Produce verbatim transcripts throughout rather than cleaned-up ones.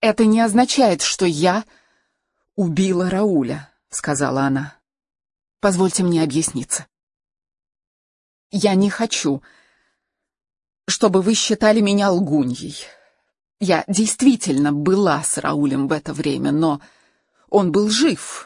«Это не означает, что я убила Рауля», — сказала она. «Позвольте мне объясниться. Я не хочу, чтобы вы считали меня лгуньей. Я действительно была с Раулем в это время, но он был жив.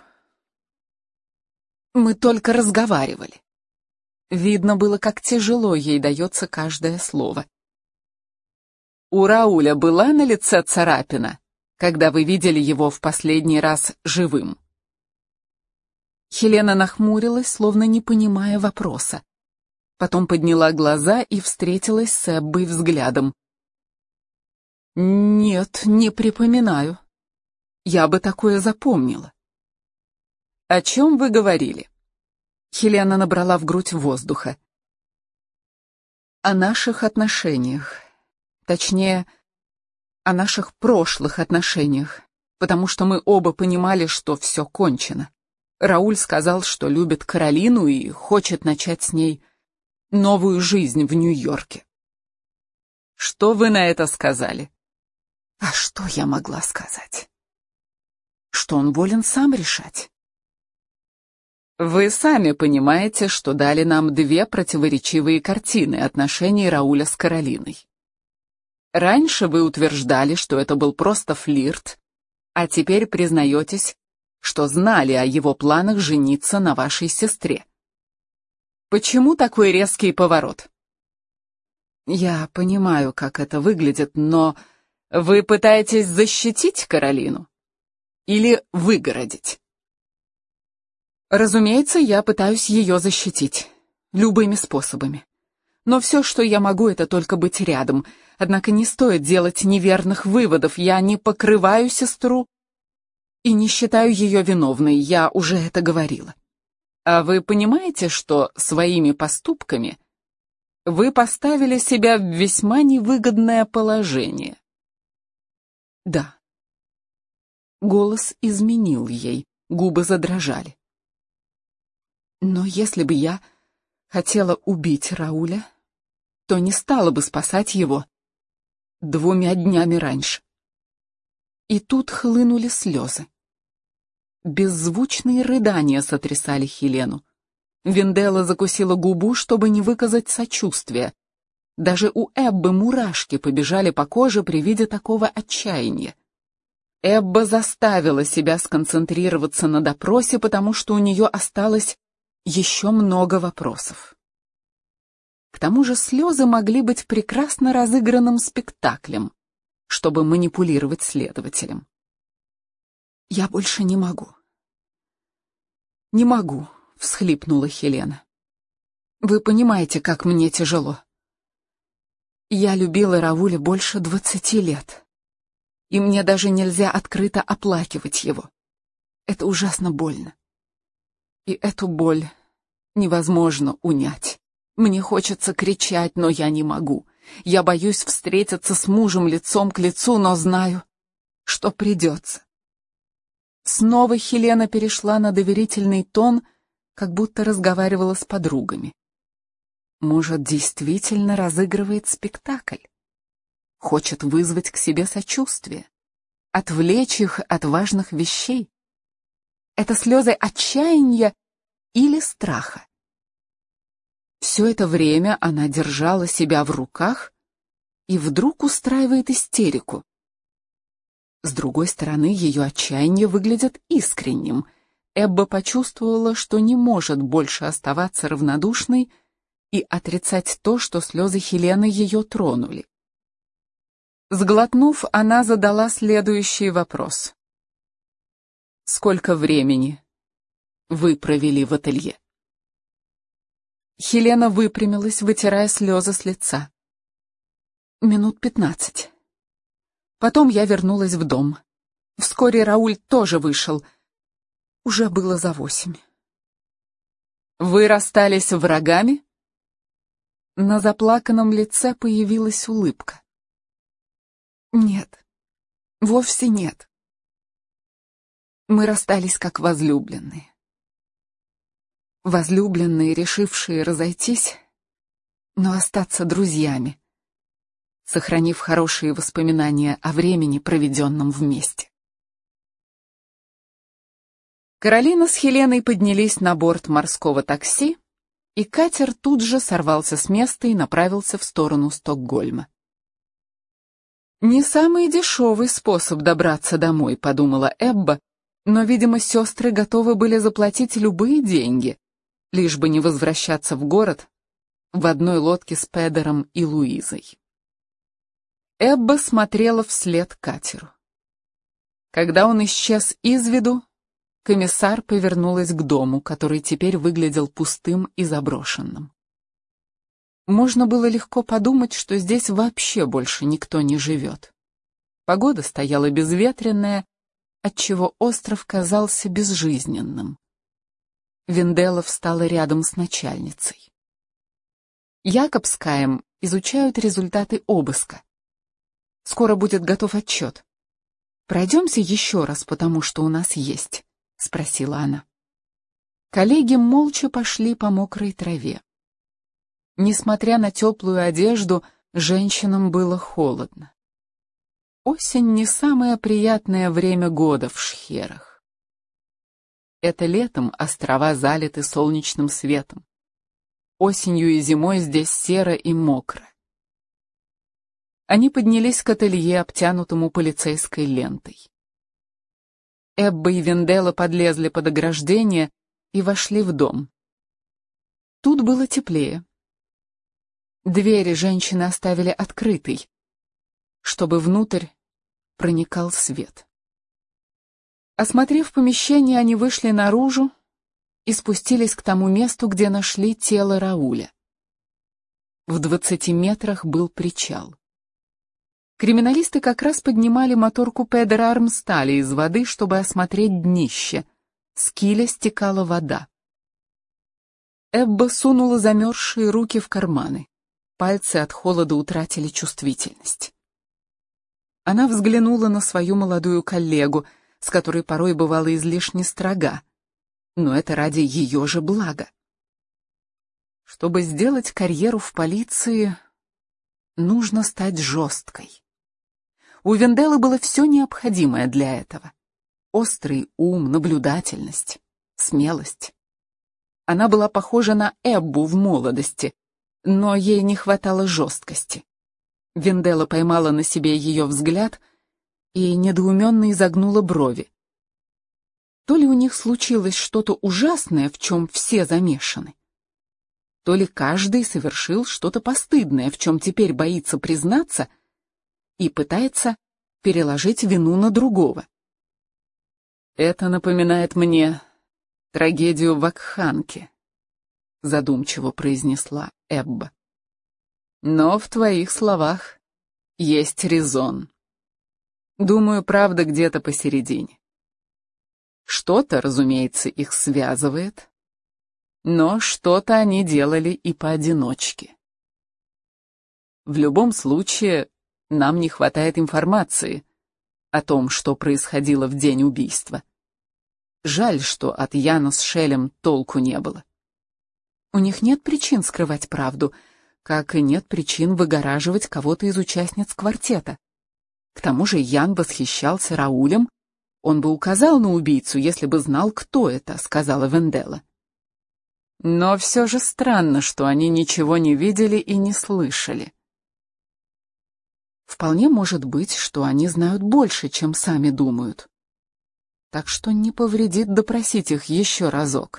Мы только разговаривали». Видно было, как тяжело ей дается каждое слово. «У Рауля была на лице царапина, когда вы видели его в последний раз живым?» Хелена нахмурилась, словно не понимая вопроса. Потом подняла глаза и встретилась с Эббой взглядом. «Нет, не припоминаю. Я бы такое запомнила». «О чем вы говорили?» Хелена набрала в грудь воздуха. «О наших отношениях. Точнее, о наших прошлых отношениях, потому что мы оба понимали, что все кончено. Рауль сказал, что любит Каролину и хочет начать с ней новую жизнь в Нью-Йорке». «Что вы на это сказали?» «А что я могла сказать? Что он волен сам решать». «Вы сами понимаете, что дали нам две противоречивые картины отношений Рауля с Каролиной. Раньше вы утверждали, что это был просто флирт, а теперь признаетесь, что знали о его планах жениться на вашей сестре. Почему такой резкий поворот?» «Я понимаю, как это выглядит, но вы пытаетесь защитить Каролину или выгородить?» «Разумеется, я пытаюсь ее защитить. Любыми способами. Но все, что я могу, это только быть рядом. Однако не стоит делать неверных выводов. Я не покрываю сестру и не считаю ее виновной. Я уже это говорила. А вы понимаете, что своими поступками вы поставили себя в весьма невыгодное положение?» «Да». Голос изменил ей, губы задрожали. «Но если бы я хотела убить Рауля, то не стала бы спасать его двумя днями раньше». И тут хлынули слезы. Беззвучные рыдания сотрясали Хелену. Венделла закусила губу, чтобы не выказать сочувствия. Даже у Эббы мурашки побежали по коже при виде такого отчаяния. Эбба заставила себя сконцентрироваться на допросе, потому что у нее осталось еще много вопросов. К тому же слезы могли быть прекрасно разыгранным спектаклем, чтобы манипулировать следователем. «Я больше не могу. Не могу», — всхлипнула Хелена. «Вы понимаете, как мне тяжело. Я любила Рауля больше двадцати лет, и мне даже нельзя открыто оплакивать его. Это ужасно больно. И эту боль невозможно унять. Мне хочется кричать, но я не могу. Я боюсь встретиться с мужем лицом к лицу, но знаю, что придется». Снова Хелена перешла на доверительный тон, как будто разговаривала с подругами. Может, действительно разыгрывает спектакль? Хочет вызвать к себе сочувствие, отвлечь их от важных вещей? Это слезы отчаяния или страха? Все это время она держала себя в руках и вдруг устраивает истерику. С другой стороны, ее отчаяние выглядит искренним. Эбба почувствовала, что не может больше оставаться равнодушной и отрицать то, что слезы Хелены ее тронули. Сглотнув, она задала следующий вопрос. «Сколько времени вы провели в ателье?» Хелена выпрямилась, вытирая слезы с лица. «Минут пятнадцать. Потом я вернулась в дом. Вскоре Рауль тоже вышел. Уже было за восемь». «Вы расстались врагами?» На заплаканном лице появилась улыбка. «Нет, вовсе нет. Мы расстались как возлюбленные. Возлюбленные, решившие разойтись, но остаться друзьями сохранив хорошие воспоминания о времени, проведенном вместе. Каролина с Хеленой поднялись на борт морского такси, и катер тут же сорвался с места и направился в сторону Стокгольма. «Не самый дешевый способ добраться домой», — подумала Эбба, но, видимо, сестры готовы были заплатить любые деньги, лишь бы не возвращаться в город в одной лодке с Педером и Луизой. Эбба смотрела вслед катеру. Когда он исчез из виду, комиссар повернулась к дому, который теперь выглядел пустым и заброшенным. Можно было легко подумать, что здесь вообще больше никто не живет. Погода стояла безветренная, отчего остров казался безжизненным. Винделла встала рядом с начальницей. Якобскаем изучают результаты обыска. Скоро будет готов отчет. Пройдемся еще раз, потому что у нас есть, — спросила она. Коллеги молча пошли по мокрой траве. Несмотря на теплую одежду, женщинам было холодно. Осень не самое приятное время года в Шхерах. Это летом острова залиты солнечным светом. Осенью и зимой здесь серо и мокро. Они поднялись к ателье, обтянутому полицейской лентой. Эбба и Винделла подлезли под ограждение и вошли в дом. Тут было теплее. Двери женщины оставили открытой, чтобы внутрь проникал свет. Осмотрев помещение, они вышли наружу и спустились к тому месту, где нашли тело Рауля. В двадцати метрах был причал. Криминалисты как раз поднимали моторку Педера Армсталя из воды, чтобы осмотреть днище. С киля стекала вода. Эбба сунула замерзшие руки в карманы. Пальцы от холода утратили чувствительность. Она взглянула на свою молодую коллегу, с которой порой бывала излишне строга, но это ради ее же блага. Чтобы сделать карьеру в полиции, нужно стать жесткой. У Винделлы было все необходимое для этого. Острый ум, наблюдательность, смелость. Она была похожа на Эббу в молодости, но ей не хватало жесткости. Винделла поймала на себе ее взгляд и недоуменно изогнула брови. То ли у них случилось что-то ужасное, в чем все замешаны, то ли каждый совершил что-то постыдное, в чем теперь боится признаться и пытается переложить вину на другого. «Это напоминает мне трагедию в Вакханке», — задумчиво произнесла Эбба. «Но в твоих словах есть резон. Думаю, правда где-то посередине. Что-то, разумеется, их связывает, но что-то они делали и поодиночке. В любом случае, нам не хватает информации о том, что происходило в день убийства. Жаль, что от Яна с Шелем толку не было. У них нет причин скрывать правду, как и нет причин выгораживать кого-то из участниц квартета. К тому же Ян восхищался Раулем, он бы указал на убийцу, если бы знал, кто это, сказала Винделла. Но все же странно, что они ничего не видели и не слышали. Вполне может быть, что они знают больше, чем сами думают. Так что не повредит допросить их еще разок.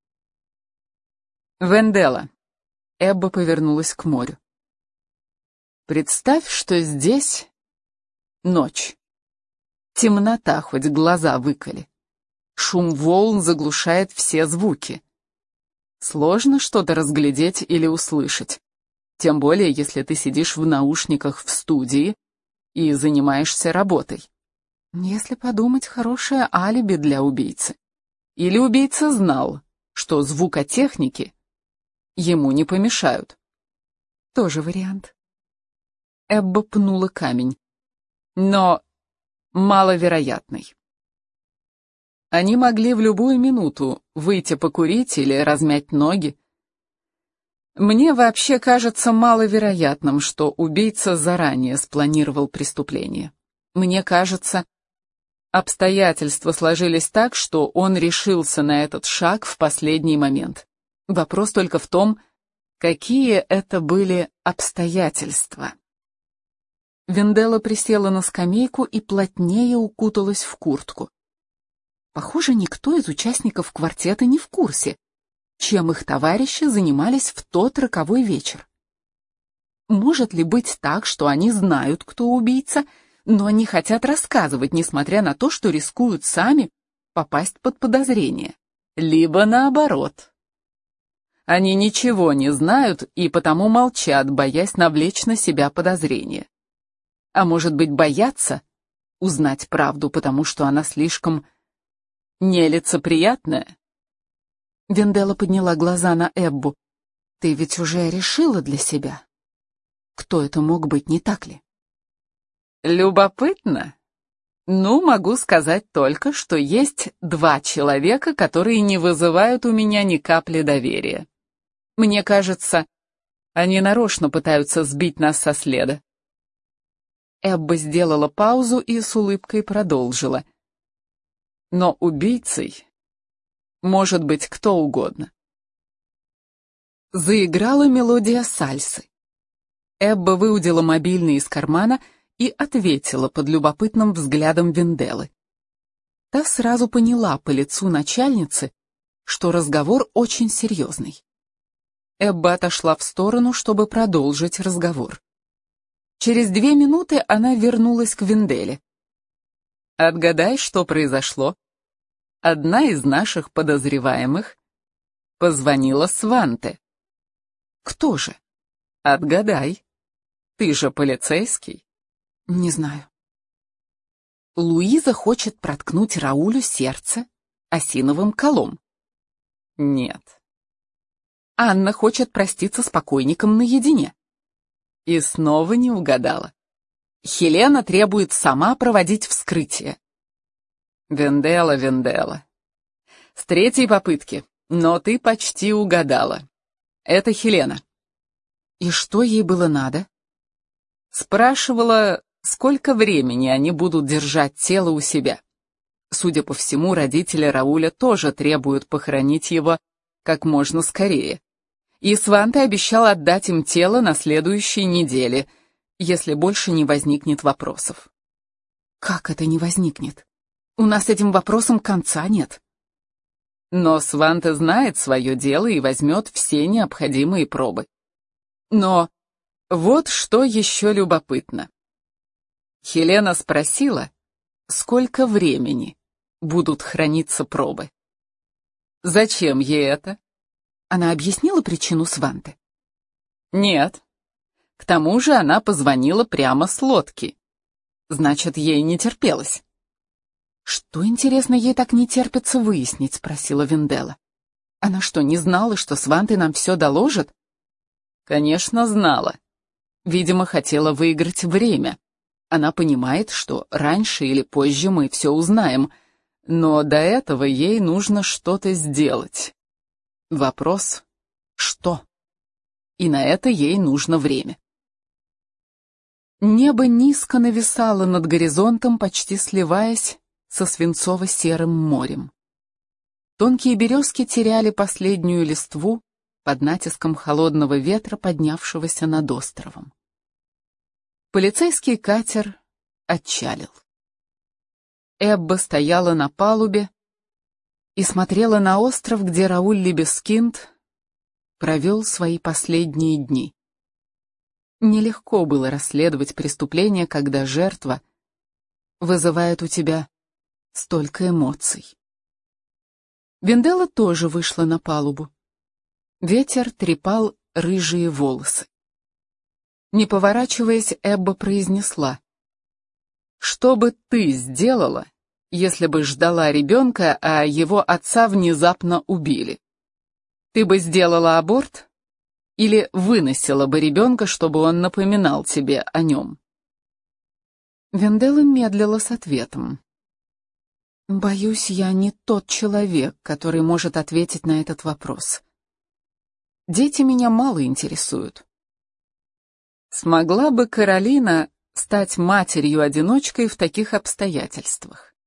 Винделла. Эбба повернулась к морю. Представь, что здесь ночь. Темнота, хоть глаза выколи. Шум волн заглушает все звуки. Сложно что-то разглядеть или услышать. Тем более, если ты сидишь в наушниках в студии и занимаешься работой. Если подумать, хорошее алиби для убийцы. Или убийца знал, что звукотехники ему не помешают. Тоже вариант. Эбба пнула камень. Но маловероятный. Они могли в любую минуту выйти покурить или размять ноги. Мне вообще кажется маловероятным, что убийца заранее спланировал преступление. Мне кажется, обстоятельства сложились так, что он решился на этот шаг в последний момент. Вопрос только в том, какие это были обстоятельства. Венделла присела на скамейку и плотнее укуталась в куртку. Похоже, никто из участников квартета не в курсе, чем их товарищи занимались в тот роковой вечер. Может ли быть так, что они знают, кто убийца, но не хотят рассказывать, несмотря на то, что рискуют сами попасть под подозрение? Либо наоборот. Они ничего не знают и потому молчат, боясь навлечь на себя подозрения. А может быть, боятся узнать правду, потому что она слишком нелицеприятная? Венделла подняла глаза на Эббу. «Ты ведь уже решила для себя? Кто это мог быть, не так ли?» «Любопытно? Ну, могу сказать только, что есть два человека, которые не вызывают у меня ни капли доверия. Мне кажется, они нарочно пытаются сбить нас со следа». Эбба сделала паузу и с улыбкой продолжила. «Но убийцей может быть кто угодно». Заиграла мелодия сальсы. Эбба выудила мобильный из кармана и ответила под любопытным взглядом Венделлы. Та сразу поняла по лицу начальницы, что разговор очень серьезный. Эбба отошла в сторону, чтобы продолжить разговор. Через две минуты она вернулась к Венделле. «Отгадай, что произошло. Одна из наших подозреваемых позвонила Сванте». «Кто же?» «Отгадай. Ты же полицейский». «Не знаю». «Луиза хочет проткнуть Раулю сердце осиновым колом». «Нет». «Анна хочет проститься с покойником наедине». И снова не угадала. «Хелена требует сама проводить вскрытие». «Венделла, Венделла. С третьей попытки, но ты почти угадала. Это Хелена». «И что ей было надо?» Спрашивала, сколько времени они будут держать тело у себя. Судя по всему, родители Рауля тоже требуют похоронить его как можно скорее. И Сванте обещал отдать им тело на следующей неделе, если больше не возникнет вопросов. «Как это не возникнет? У нас с этим вопросом конца нет». Но Сванте знает свое дело и возьмет все необходимые пробы. Но вот что еще любопытно. Хелена спросила, сколько времени будут храниться пробы. Зачем ей это? Она объяснила причину Сванте? Нет. К тому же она позвонила прямо с лодки. Значит, ей не терпелось. «Что, интересно, ей так не терпится выяснить?» — спросила Венделла. «Она что, не знала, что Сванте нам все доложит?» «Конечно, знала. Видимо, хотела выиграть время. Она понимает, что раньше или позже мы все узнаем, но до этого ей нужно что-то сделать. Вопрос — что? И на это ей нужно время». Небо низко нависало над горизонтом, почти сливаясь со свинцово-серым морем. Тонкие березки теряли последнюю листву под натиском холодного ветра, поднявшегося над островом. Полицейский катер отчалил. Эбба стояла на палубе и смотрела на остров, где Рауль Либескинд провел свои последние дни. Нелегко было расследовать преступление, когда жертва вызывает у тебя столько эмоций. Венделла тоже вышла на палубу. Ветер трепал рыжие волосы. Не поворачиваясь, Эбба произнесла: «Что бы ты сделала, если бы ждала ребенка, а его отца внезапно убили? Ты бы сделала аборт или выносила бы ребенка, чтобы он напоминал тебе о нем?» Венделла медлила с ответом. «Боюсь, я не тот человек, который может ответить на этот вопрос. Дети меня мало интересуют. Смогла бы Каролина стать матерью-одиночкой в таких обстоятельствах?